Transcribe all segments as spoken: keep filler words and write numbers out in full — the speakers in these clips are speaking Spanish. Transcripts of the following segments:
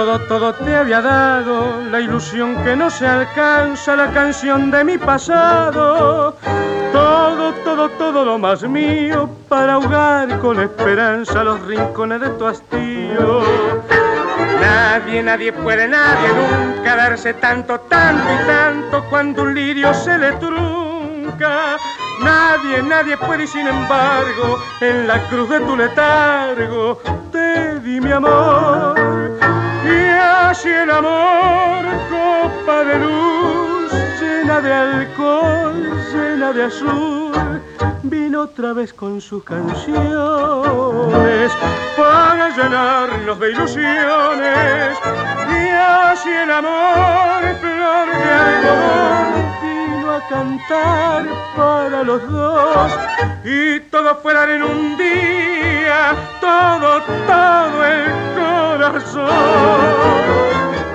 todo, todo te había dado, la ilusión que no se alcanza, la canción de mi pasado. Todo, todo, todo lo más mío para ahogar con esperanza los rincones de tu hastío. Nadie, nadie puede, nadie nunca darse tanto, tanto y tanto cuando un lirio se le trunca. Nadie, nadie puede y sin embargo en la cruz de tu letargo te di mi amor. Y así el amor, copa de luz, llena de alcohol, llena de azul, vino otra vez con sus canciones para llenarnos de ilusiones. Y así el amor, flor de algodón, vino a cantar para los dos. Y todo fuera en un día, todo, todo el corazón.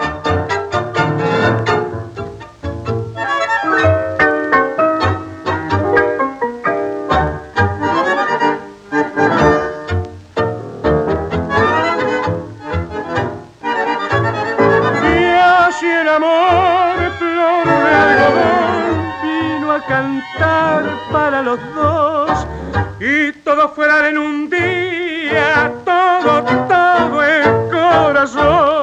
Cantar para los dos y todo fuera en un día, todo, todo el corazón.